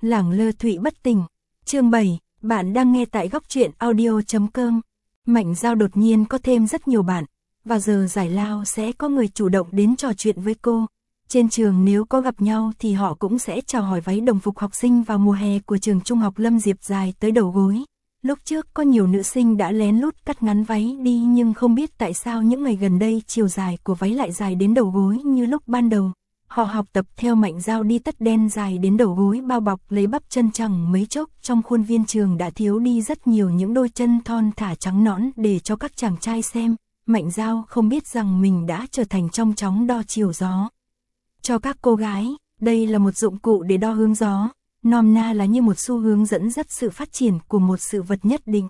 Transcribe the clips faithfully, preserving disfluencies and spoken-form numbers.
Lẳng lơ thụy bất tỉnh. Chương bảy, bạn đang nghe tại góc truyện audio chấm com. Mạnh Dao đột nhiên có thêm rất nhiều bạn. Vào giờ giải lao sẽ có người chủ động đến trò chuyện với cô. Trên trường nếu có gặp nhau thì họ cũng sẽ chào hỏi váy đồng phục học sinh vào mùa hè của trường trung học Lâm Diệp dài tới đầu gối. Lúc trước có nhiều nữ sinh đã lén lút cắt ngắn váy đi, nhưng không biết tại sao những ngày gần đây chiều dài của váy lại dài đến đầu gối như lúc ban đầu. Họ học tập theo Mạnh Dao đi tất đen dài đến đầu gối bao bọc lấy bắp chân, chẳng mấy chốc trong khuôn viên trường đã thiếu đi rất nhiều những đôi chân thon thả trắng nõn để cho các chàng trai xem. Mạnh Dao không biết rằng mình đã trở thành trong chóng đo chiều gió cho các cô gái. Đây là một dụng cụ để đo hướng gió, nôm na là như một xu hướng dẫn dắt sự phát triển của một sự vật nhất định.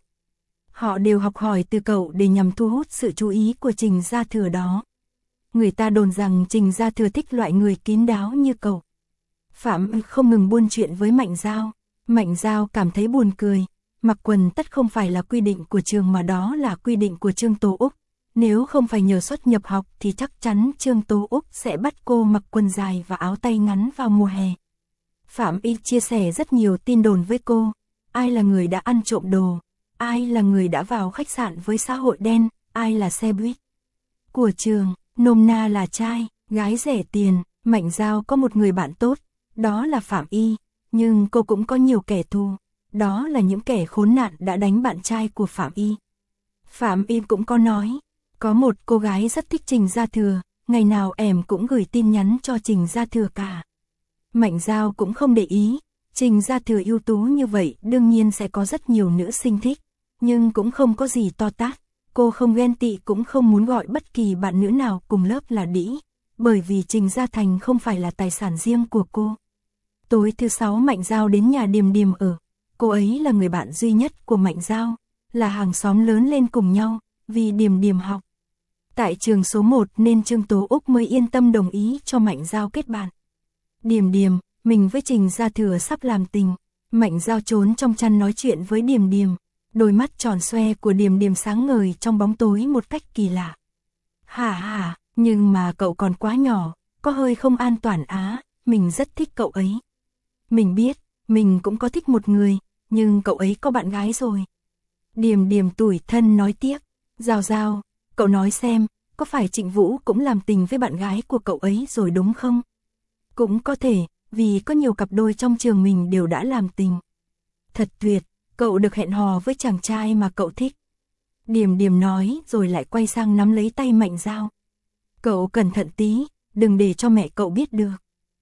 Họ đều học hỏi từ cậu để nhằm thu hút sự chú ý của Trình Gia Thừa đó. Người ta đồn rằng Trình Gia Thừa thích loại người kín đáo như cậu. Phạm không ngừng buôn chuyện với Mạnh Dao. Mạnh Dao cảm thấy buồn cười. Mặc quần tất không phải là quy định của trường mà đó là quy định của Trương Tố Úc. Nếu không phải nhờ xuất nhập học thì chắc chắn Trương Tố Úc sẽ bắt cô mặc quần dài và áo tay ngắn vào mùa hè. Phạm Y chia sẻ rất nhiều tin đồn với cô. Ai là người đã ăn trộm đồ? Ai là người đã vào khách sạn với xã hội đen? Ai là xe buýt của trường? Nôm na là trai, gái rẻ tiền. Mạnh Dao có một người bạn tốt, đó là Phạm Y, nhưng cô cũng có nhiều kẻ thù, đó là những kẻ khốn nạn đã đánh bạn trai của Phạm Y. Phạm Y cũng có nói, có một cô gái rất thích Trình Gia Thừa, ngày nào em cũng gửi tin nhắn cho Trình Gia Thừa cả. Mạnh Dao cũng không để ý, Trình Gia Thừa ưu tú như vậy đương nhiên sẽ có rất nhiều nữ sinh thích, nhưng cũng không có gì to tát. Cô không ghen tị cũng không muốn gọi bất kỳ bạn nữ nào cùng lớp là đĩ, bởi vì Trình Gia Thành không phải là tài sản riêng của cô. Tối thứ sáu Mạnh Dao đến nhà Điềm Điềm ở. Cô ấy là người bạn duy nhất của Mạnh Dao, là hàng xóm lớn lên cùng nhau, vì Điềm Điềm học tại trường số một nên Trương Tố Úc mới yên tâm đồng ý cho Mạnh Dao kết bạn. Điềm Điềm, mình với Trình Gia Thừa sắp làm tình. Mạnh Dao trốn trong chăn nói chuyện với Điềm Điềm. Đôi mắt tròn xoe của Điềm Điềm sáng ngời trong bóng tối một cách kỳ lạ. Hả hả, nhưng mà cậu còn quá nhỏ, có hơi không an toàn á, mình rất thích cậu ấy. Mình biết, mình cũng có thích một người, nhưng cậu ấy có bạn gái rồi. Điềm Điềm tủi thân nói tiếc. Dao Dao, cậu nói xem, có phải Trịnh Vũ cũng làm tình với bạn gái của cậu ấy rồi đúng không? Cũng có thể, vì có nhiều cặp đôi trong trường mình đều đã làm tình. Thật tuyệt. Cậu được hẹn hò với chàng trai mà cậu thích. Điềm Điềm nói rồi lại quay sang nắm lấy tay Mạnh Dao. Cậu cẩn thận tí, đừng để cho mẹ cậu biết được.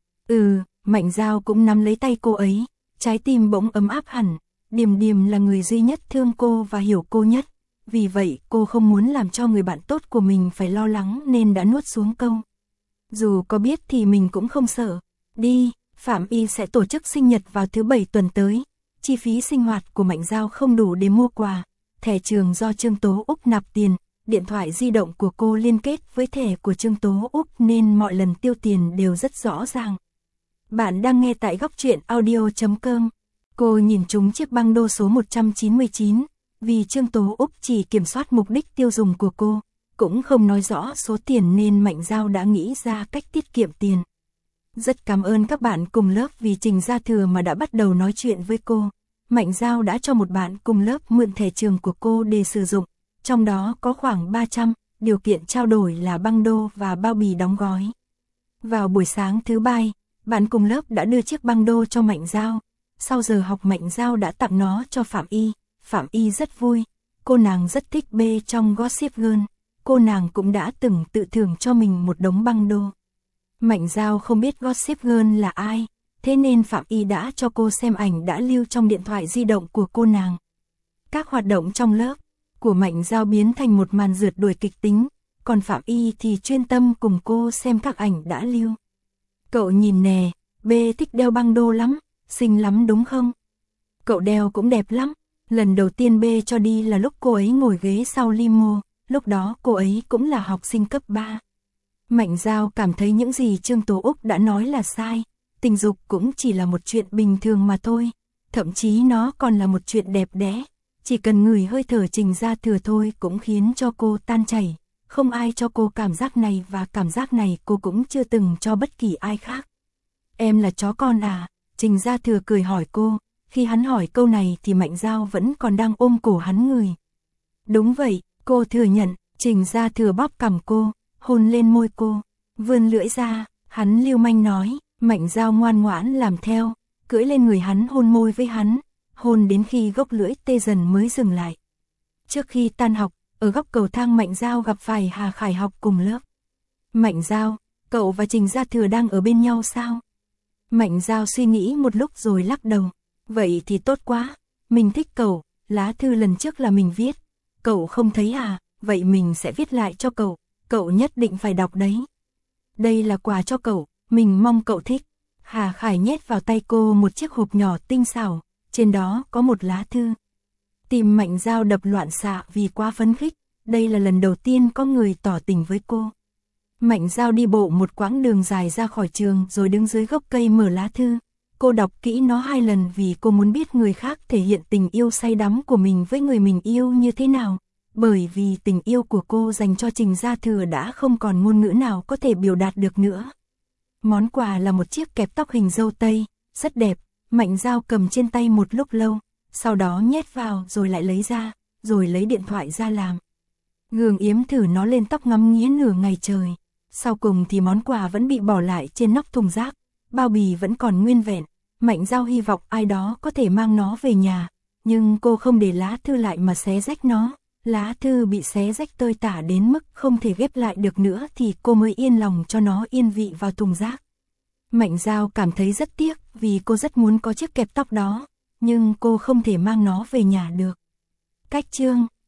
Ừ, Mạnh Dao cũng nắm lấy tay cô ấy, trái tim bỗng ấm áp hẳn. Điềm Điềm là người duy nhất thương cô và hiểu cô nhất. Vì vậy cô không muốn làm cho người bạn tốt của mình phải lo lắng nên đã nuốt xuống câu. Dù có biết thì mình cũng không sợ. Đi, Phạm Y sẽ tổ chức sinh nhật vào thứ bảy tuần tới. Chi phí sinh hoạt của Mạnh Dao không đủ để mua quà, thẻ trường do Trương Tố Úc nạp tiền, điện thoại di động của cô liên kết với thẻ của Trương Tố Úc nên mọi lần tiêu tiền đều rất rõ ràng. Bạn đang nghe tại góc truyện audio chấm com. Cô nhìn trúng chiếc băng đô số một trăm chín mươi chín, vì Trương Tố Úc chỉ kiểm soát mục đích tiêu dùng của cô, cũng không nói rõ số tiền nên Mạnh Dao đã nghĩ ra cách tiết kiệm tiền. Rất cảm ơn các bạn cùng lớp vì Trình Gia Thừa mà đã bắt đầu nói chuyện với cô. Mạnh Dao đã cho một bạn cùng lớp mượn thẻ trường của cô để sử dụng, trong đó có khoảng ba trăm, điều kiện trao đổi là băng đô và bao bì đóng gói. Vào buổi sáng thứ Bảy, bạn cùng lớp đã đưa chiếc băng đô cho Mạnh Dao. Sau giờ học Mạnh Dao đã tặng nó cho Phạm Y. Phạm Y rất vui, cô nàng rất thích bê trong Gossip Girl. Cô nàng cũng đã từng tự thưởng cho mình một đống băng đô. Mạnh Dao không biết Gossip Girl là ai, thế nên Phạm Y đã cho cô xem ảnh đã lưu trong điện thoại di động của cô nàng. Các hoạt động trong lớp của Mạnh Dao biến thành một màn rượt đuổi kịch tính, còn Phạm Y thì chuyên tâm cùng cô xem các ảnh đã lưu. Cậu nhìn nè, bê thích đeo băng đô lắm, xinh lắm đúng không? Cậu đeo cũng đẹp lắm, lần đầu tiên bê cho đi là lúc cô ấy ngồi ghế sau limo, lúc đó cô ấy cũng là học sinh cấp ba. Mạnh Dao cảm thấy những gì Trương Tố Úc đã nói là sai, tình dục cũng chỉ là một chuyện bình thường mà thôi, thậm chí nó còn là một chuyện đẹp đẽ, chỉ cần ngửi hơi thở Trình Gia Thừa thôi cũng khiến cho cô tan chảy, không ai cho cô cảm giác này và cảm giác này cô cũng chưa từng cho bất kỳ ai khác. Em là chó con à? Trình Gia Thừa cười hỏi cô, khi hắn hỏi câu này thì Mạnh Dao vẫn còn đang ôm cổ hắn người. Đúng vậy, cô thừa nhận. Trình Gia Thừa bóp cằm cô, hôn lên môi cô, vươn lưỡi ra, hắn lưu manh nói. Mạnh Dao ngoan ngoãn làm theo, cưỡi lên người hắn hôn môi với hắn, hôn đến khi gốc lưỡi tê dần mới dừng lại. Trước khi tan học, ở góc cầu thang Mạnh Dao gặp phải Hà Khải học cùng lớp. Mạnh Dao, cậu và Trình Gia Thừa đang ở bên nhau sao? Mạnh Dao suy nghĩ một lúc rồi lắc đầu. Vậy thì tốt quá, mình thích cậu, lá thư lần trước là mình viết. Cậu không thấy à, vậy mình sẽ viết lại cho cậu, cậu nhất định phải đọc đấy. Đây là quà cho cậu, mình mong cậu thích. Hà Khải nhét vào tay cô một chiếc hộp nhỏ tinh xảo, trên đó có một lá thư. Tim Mạnh Dao đập loạn xạ vì quá phấn khích, đây là lần đầu tiên có người tỏ tình với cô. Mạnh Dao đi bộ một quãng đường dài ra khỏi trường rồi đứng dưới gốc cây mở lá thư. Cô đọc kỹ nó hai lần vì cô muốn biết người khác thể hiện tình yêu say đắm của mình với người mình yêu như thế nào. Bởi vì tình yêu của cô dành cho Trình Gia Thừa đã không còn ngôn ngữ nào có thể biểu đạt được nữa. Món quà là một chiếc kẹp tóc hình dâu tây, rất đẹp. Mạnh Dao cầm trên tay một lúc lâu, sau đó nhét vào rồi lại lấy ra, rồi lấy điện thoại ra làm. Gương yếm thử nó lên tóc ngắm nghía nửa ngày trời. Sau cùng thì món quà vẫn bị bỏ lại trên nóc thùng rác, bao bì vẫn còn nguyên vẹn. Mạnh Dao hy vọng ai đó có thể mang nó về nhà, nhưng cô không để lá thư lại mà xé rách nó. Lá thư bị xé rách tơi tả đến mức không thể ghép lại được nữa thì cô mới yên lòng cho nó yên vị vào thùng rác. Mạnh Dao cảm thấy rất tiếc vì cô rất muốn có chiếc kẹp tóc đó, nhưng cô không thể mang nó về nhà được. Cách chương